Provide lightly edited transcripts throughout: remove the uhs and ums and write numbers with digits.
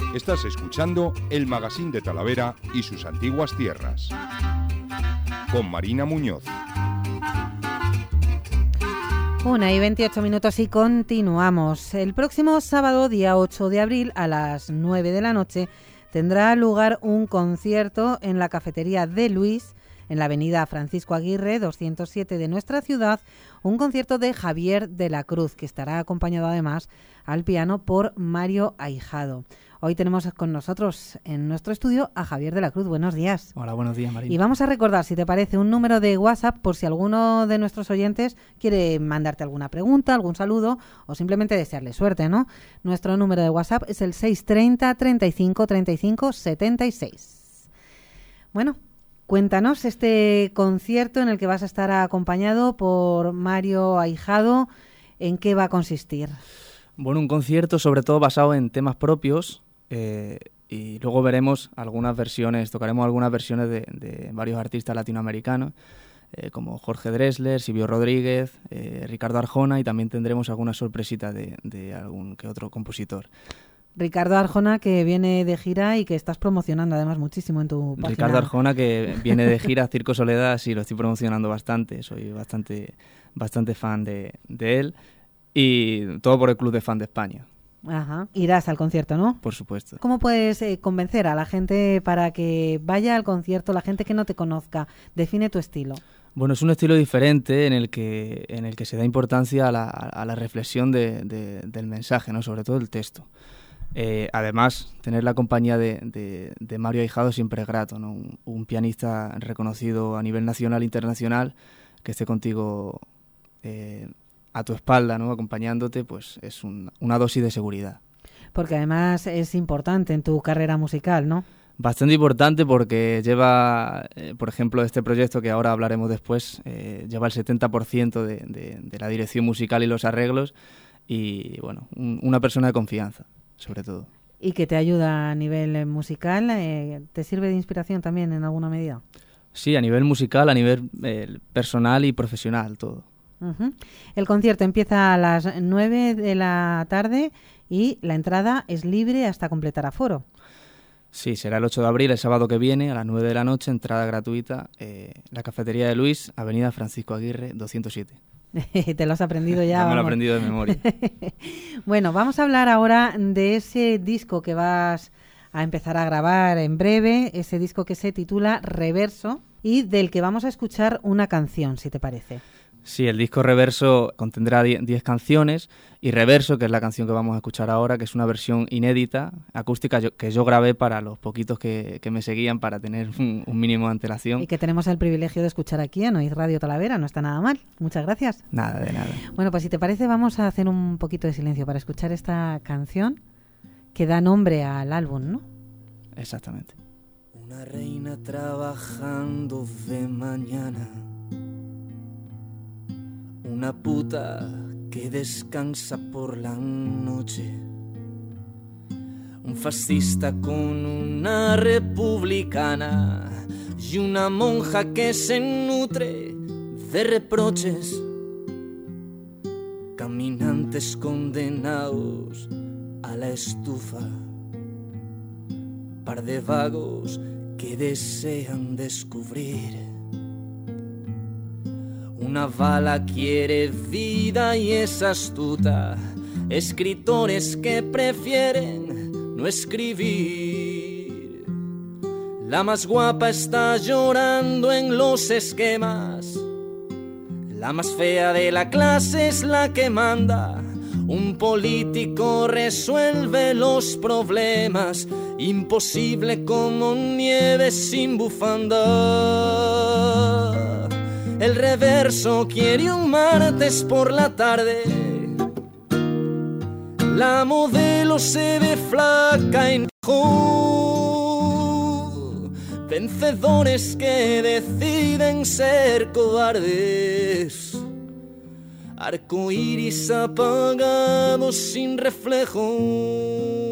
Estás escuchando el Magazín de Talavera y sus antiguas tierras, con Marina Muñoz. 1:28 y continuamos. El próximo sábado, día 8 de abril, a las 9 de la noche, tendrá lugar un concierto en la cafetería de Luis, en la avenida Francisco Aguirre, 207 de nuestra ciudad, un concierto de Javier de la Cruz, que estará acompañado además al piano por Mario Ahijado. Hoy tenemos con nosotros en nuestro estudio a Javier de la Cruz. Buenos días. Hola, buenos días, Marina. Y vamos a recordar, si te parece, un número de WhatsApp por si alguno de nuestros oyentes quiere mandarte alguna pregunta, algún saludo o simplemente desearle suerte, ¿no? Nuestro número de WhatsApp es el 630 35 35 76. Bueno, cuéntanos este concierto en el que vas a estar acompañado por Mario Ahijado. ¿En qué va a consistir? Bueno, un concierto sobre todo basado en temas propios y luego veremos algunas versiones, tocaremos algunas versiones de varios artistas latinoamericanos como Jorge Drexler, Silvio Rodríguez, Ricardo Arjona, y también tendremos algunas sorpresitas de algún que otro compositor. Ricardo Arjona, que viene de gira y que estás promocionando además muchísimo en tu página. Ricardo Arjona, que viene de gira Circo Soledad, sí, lo estoy promocionando bastante, soy bastante fan de él, y todo por el Club de Fan de España. Ajá. Irás al concierto, ¿no? Por supuesto. ¿Cómo puedes convencer a la gente para que vaya al concierto, la gente que no te conozca? Define tu estilo. Bueno, es un estilo diferente en el que se da importancia a la reflexión del mensaje, ¿no? Sobre todo el texto. Además, tener la compañía de Mario Ahijado siempre es grato, ¿no? Un pianista reconocido a nivel nacional e internacional que esté contigo a tu espalda, ¿no? Acompañándote, pues es una dosis de seguridad. Porque además es importante en tu carrera musical, ¿no? Bastante importante porque lleva, por ejemplo, este proyecto que ahora hablaremos después, lleva el 70% de la dirección musical y los arreglos y, bueno, una persona de confianza, sobre todo. ¿Y que te ayuda a nivel musical? ¿Te sirve de inspiración también en alguna medida? Sí, a nivel musical, a nivel personal y profesional, todo. Uh-huh. El concierto empieza a las 9 de la tarde y la entrada es libre hasta completar aforo. Sí, será el 8 de abril, el sábado que viene, a las 9 de la noche, entrada gratuita, la cafetería de Luis, avenida Francisco Aguirre, 207. Te lo has aprendido ya. Ya me lo he aprendido de memoria. Bueno, vamos a hablar ahora de ese disco que vas a empezar a grabar en breve, ese disco que se titula Reverso y del que vamos a escuchar una canción, si te parece. Sí, el disco Reverso contendrá 10 canciones y Reverso, que es la canción que vamos a escuchar ahora, que es una versión inédita, acústica, que yo grabé para los poquitos que me seguían para tener un mínimo de antelación. Y que tenemos el privilegio de escuchar aquí en Oír Radio Talavera, no está nada mal. Muchas gracias. Nada, de nada. Bueno, pues si te parece vamos a hacer un poquito de silencio para escuchar esta canción que da nombre al álbum, ¿no? Exactamente. Una reina trabajando de mañana, una puta que descansa por la noche, un fascista con una republicana y una monja que se nutre de reproches, caminantes condenados a la estufa, par de vagos que desean descubrir. Una bala quiere vida y es astuta, escritores que prefieren no escribir. La más guapa está llorando en los esquemas, la más fea de la clase es la que manda. Un político resuelve los problemas, imposible como nieve sin bufanda. El reverso quiere un martes por la tarde, la modelo se ve flaca y mejor. Vencedores que deciden ser cobardes, arcoíris apagados sin reflejo.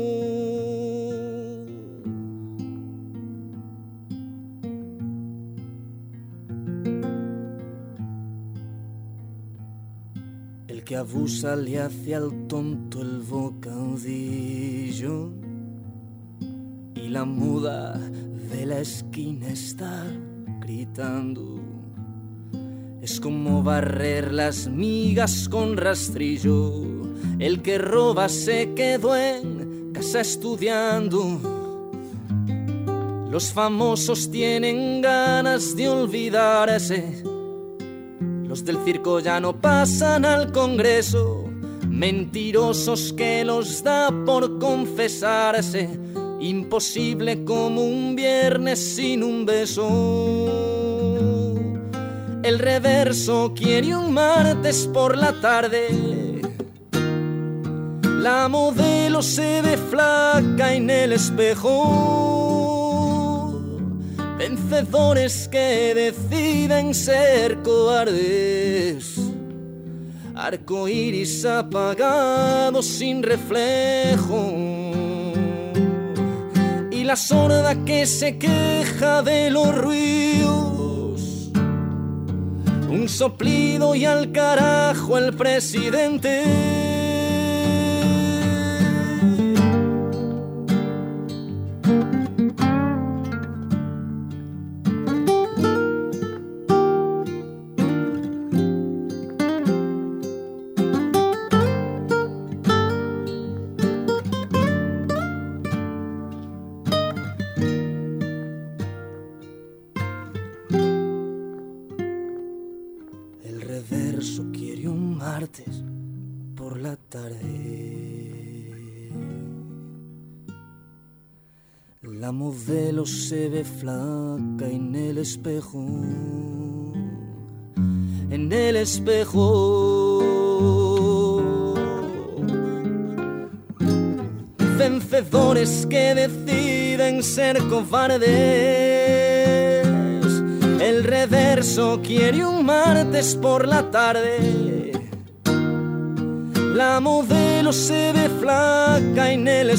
El que abusa le hace al tonto el bocadillo, y la muda de la esquina está gritando. Es como barrer las migas con rastrillo. El que roba se quedó en casa estudiando. Los famosos tienen ganas de olvidarse. Los del circo ya no pasan al Congreso. Mentirosos que los da por confesarse. Imposible como un viernes sin un beso. El reverso quiere un martes por la tarde. La modelo se ve flaca en el espejo. Vencedores que deciden ser cobardes. Arcoíris apagado sin reflejo. Y la sorda que se queja de los ruidos. Un soplido y al carajo el presidente. Por la tarde, la modelo se ve flaca en el espejo, en el espejo. Vencedores que deciden ser cobardes. El reverso quiere un martes por la tarde. La modelo se ve flaca en el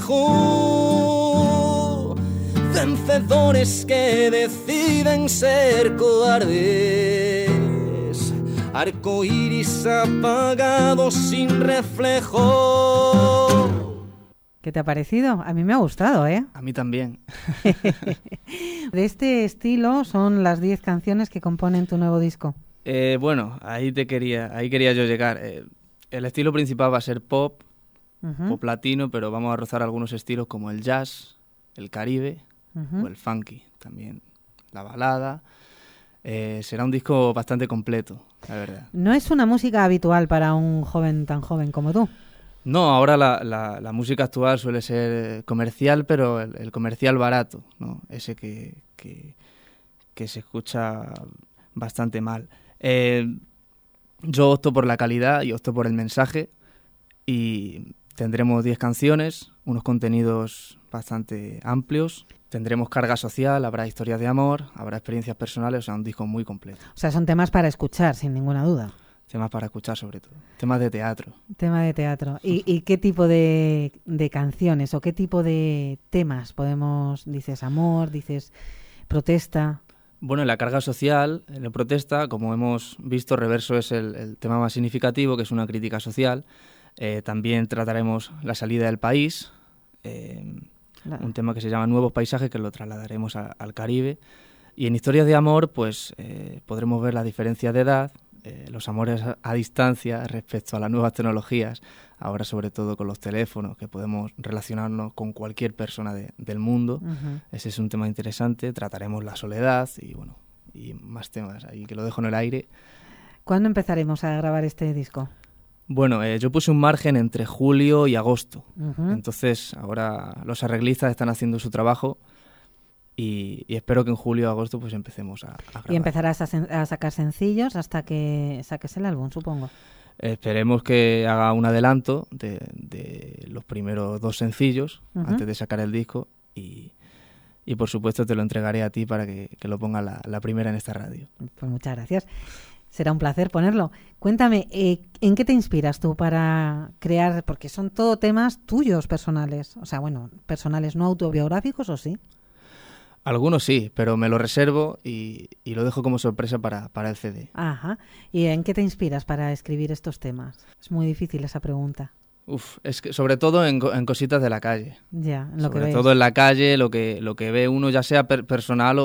espejo. Vencedores que deciden ser cobardes. Arcoíris apagado sin reflejo. ¿Qué te ha parecido? A mí me ha gustado, ¿eh? A mí también. De este estilo son las 10 canciones que componen tu nuevo disco. Bueno, ahí quería yo llegar. El estilo principal va a ser pop, pop latino, pero vamos a rozar algunos estilos como el jazz, el caribe o el funky, también la balada. Será un disco bastante completo, la verdad. No es una música habitual para un joven tan joven como tú. No, ahora la música actual suele ser comercial, pero el comercial barato, ¿no? Ese que se escucha bastante mal. Yo opto por la calidad y opto por el mensaje y tendremos 10 canciones, unos contenidos bastante amplios, tendremos carga social, habrá historias de amor, habrá experiencias personales, o sea, un disco muy completo. O sea, son temas para escuchar, sin ninguna duda. Temas para escuchar sobre todo, temas de teatro. Tema de teatro. ¿Y qué tipo de canciones o qué tipo de temas podemos, dices amor, dices protesta? Bueno, en la carga social, en la protesta, como hemos visto, Reverso es el tema más significativo, que es una crítica social. También trataremos la salida del país, un tema que se llama Nuevos Paisajes, que lo trasladaremos al Caribe. Y en historias de amor, pues podremos ver las diferencias de edad, los amores a distancia respecto a las nuevas tecnologías, ahora sobre todo con los teléfonos, que podemos relacionarnos con cualquier persona del mundo. Ese es un tema interesante. Trataremos la soledad y bueno, y más temas ahí que lo dejo en el aire. ¿Cuándo empezaremos a grabar este disco? Bueno, yo puse un margen entre julio y agosto. Entonces ahora los arreglistas están haciendo su trabajo y espero que en julio o agosto pues empecemos a grabar. Y empezarás a sacar sencillos hasta que saques el álbum, supongo. Esperemos que haga un adelanto de los primeros 2 sencillos antes de sacar el disco y por supuesto te lo entregaré a ti para que lo ponga la primera en esta radio. Pues muchas gracias. Será un placer ponerlo. Cuéntame, ¿en qué te inspiras tú para crear? Porque son todo temas tuyos personales. O sea, bueno, personales no autobiográficos, ¿o sí? Algunos sí, pero me lo reservo y lo dejo como sorpresa para el CD. Ajá. ¿Y en qué te inspiras para escribir estos temas? Es muy difícil esa pregunta. Es que sobre todo en cositas de la calle. Ya, lo que sobre ves. todo en la calle, lo que ve uno, ya sea personal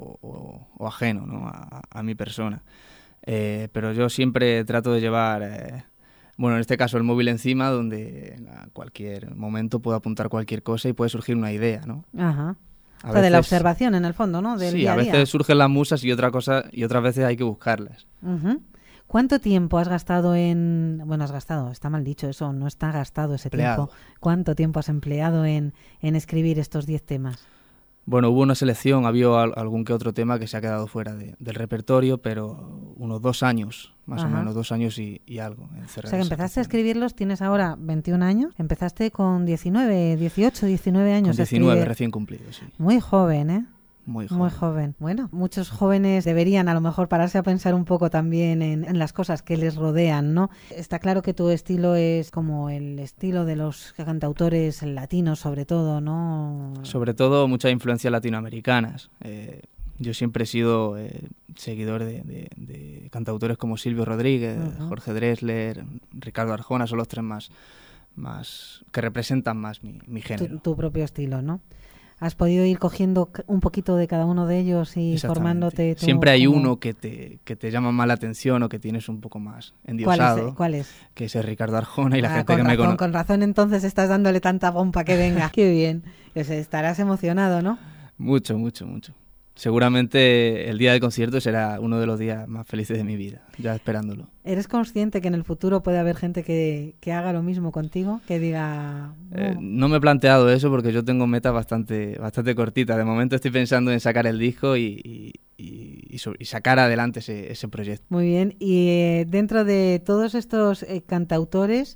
o ajeno, ¿no? a mi persona. Pero yo siempre trato de llevar, en este caso el móvil encima, donde en cualquier momento puedo apuntar cualquier cosa y puede surgir una idea, ¿no? Ajá. A O sea, de la veces- observación, en el fondo, ¿no? Del Sí, día a a día. veces surgen las musas y otras veces hay que buscarlas. Ujú. ¿Cuánto tiempo has gastado está mal dicho eso, no está gastado ese Empleado. tiempo. ¿Cuánto tiempo has empleado en escribir estos 10 temas? Bueno, hubo una selección, había algún que otro tema que se ha quedado fuera del repertorio, pero unos 2 años, más Ajá. o menos, 2 años y algo. O sea, que empezaste a escribirlos, tienes ahora 21 años, empezaste con 18, 19 años Con a 19 escribir. recién cumplidos, sí. Muy joven, ¿eh? Muy joven. Muy joven. Bueno, muchos jóvenes deberían a lo mejor pararse a pensar un poco también en las cosas que les rodean, ¿no? Está claro que tu estilo es como el estilo de los cantautores latinos, sobre todo, ¿no? Sobre todo muchas influencias latinoamericanas. Yo siempre he sido seguidor de cantautores como Silvio Rodríguez, Ujú. Jorge Drexler, Ricardo Arjona, son los tres más que representan más mi género. Tu propio estilo, ¿no? Has podido ir cogiendo un poquito de cada uno de ellos y Exactamente. formándote tú Siempre hay como- uno que te llama más la atención o que tienes un poco más endiosado, ¿Cuál es? que es Ricardo Arjona y la gente con que me razón, conoce. con razón, entonces estás dándole tanta pompa que venga. Qué bien. Pues estarás emocionado, ¿no? Mucho, mucho, mucho. Seguramente el día del concierto será uno de los días más felices de mi vida, ya esperándolo. ¿Eres consciente que en el futuro puede haber gente que haga lo mismo contigo? Que diga... No me he planteado eso porque yo tengo metas bastante cortitas. De momento estoy pensando en sacar el disco y sacar adelante ese proyecto. Muy bien. Y dentro de todos estos cantautores,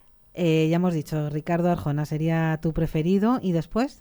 ya hemos dicho, Ricardo Arjona sería tu preferido. ¿Y después?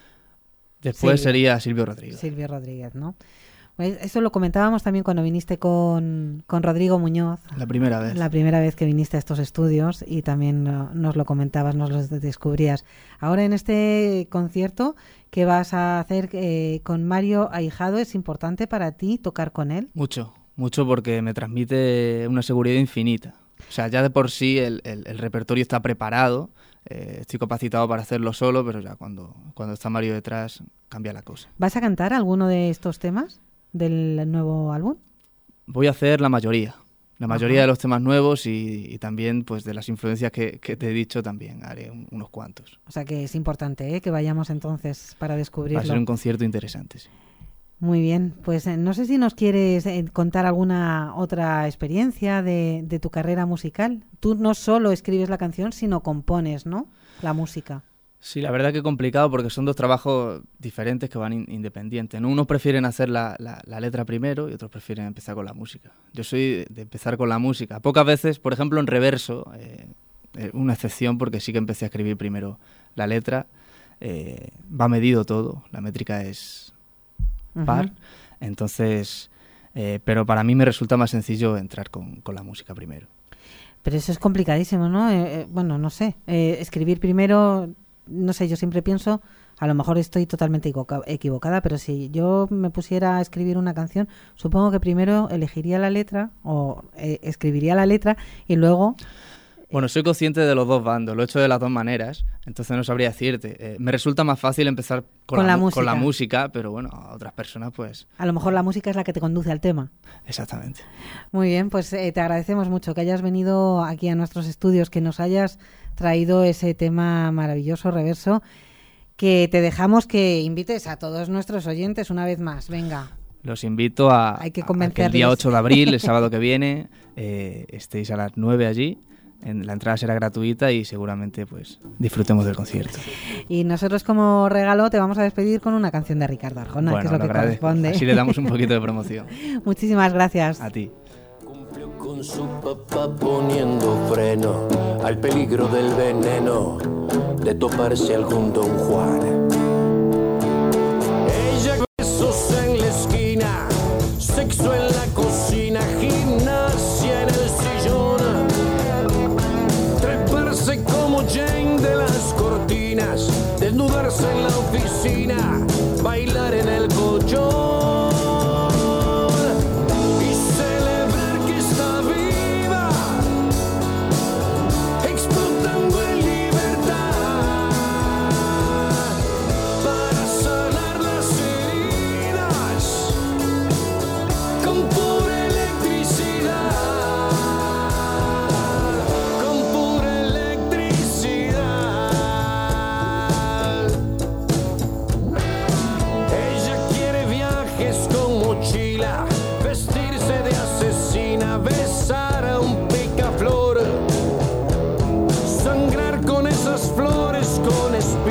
Después Silvio. sería Silvio Rodríguez. Silvio Rodríguez, ¿no? Pues eso lo comentábamos también cuando viniste con Rodrigo Muñoz. La primera vez. La primera vez que viniste a estos estudios y también nos lo comentabas, nos lo descubrías. Ahora en este concierto que vas a hacer con Mario Ahijado, ¿es importante para ti tocar con él? Mucho, mucho porque me transmite una seguridad infinita. O sea, ya de por sí el repertorio está preparado, estoy capacitado para hacerlo solo, pero ya cuando está Mario detrás cambia la cosa. ¿Vas a cantar alguno de estos temas del nuevo álbum? Voy a hacer la mayoría Ajá. de los temas nuevos y también pues de las influencias que te he dicho también haré unos cuantos. O sea que es importante que vayamos entonces para Va a descubrirlo. ser un concierto interesante, sí. Muy bien, pues no sé si nos quieres contar alguna otra experiencia de tu carrera musical. Tú no solo escribes la canción, sino compones, ¿no? La música. Sí, la verdad que complicado porque son dos trabajos diferentes que van independientes, ¿no? Unos prefieren hacer la letra primero y otros prefieren empezar con la música. Yo soy de empezar con la música. Pocas veces, por ejemplo, en reverso, una excepción porque sí que empecé a escribir primero la letra. Va medido todo, la métrica es par. Ujú. Entonces, pero para mí me resulta más sencillo entrar con la música primero. Pero eso es complicadísimo, ¿no? Bueno, no sé. Escribir primero, no sé, yo siempre pienso, a lo mejor estoy totalmente equivocada, pero si yo me pusiera a escribir una canción, supongo que primero elegiría la letra o escribiría la letra y luego... Bueno, soy consciente de los dos bandos, lo he hecho de las dos maneras, entonces no sabría decirte. Me resulta más fácil empezar con la música, pero bueno, a otras personas pues... A lo mejor la música es la que te conduce al tema. Exactamente. Muy bien, pues te agradecemos mucho que hayas venido aquí a nuestros estudios, que nos hayas traído ese tema maravilloso, Reverso, que te dejamos que invites a todos nuestros oyentes una vez más. Venga. Los invito a Hay que que el convencerles. día 8 de abril, el sábado que viene, estéis a las 9 allí. La entrada será gratuita y seguramente pues disfrutemos del concierto. Y nosotros como regalo te vamos a despedir con una canción de Ricardo Arjona, Bueno, que es lo que agradezco. corresponde. Así le damos un poquito de promoción. Muchísimas gracias. A ti. Cumplió con su papá poniendo freno al peligro del veneno de toparse algún Don Juan. Ella besos en la esquina, sexo en la cocina, gimnasia en el sillón, treparse como Jane de las cortinas, desnudarse en la oficina, bailar en el colchón. Explotando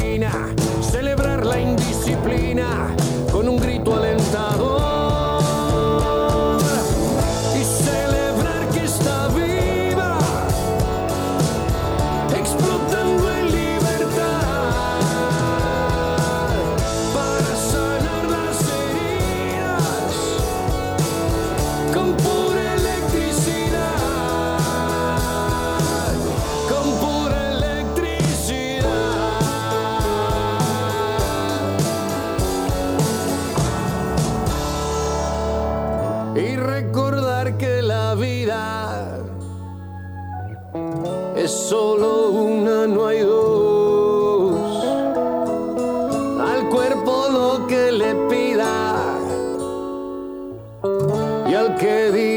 disciplina, celebrar la indisciplina con un grito alentador. Es solo una, no hay dos. Al cuerpo lo que le pida y al que diga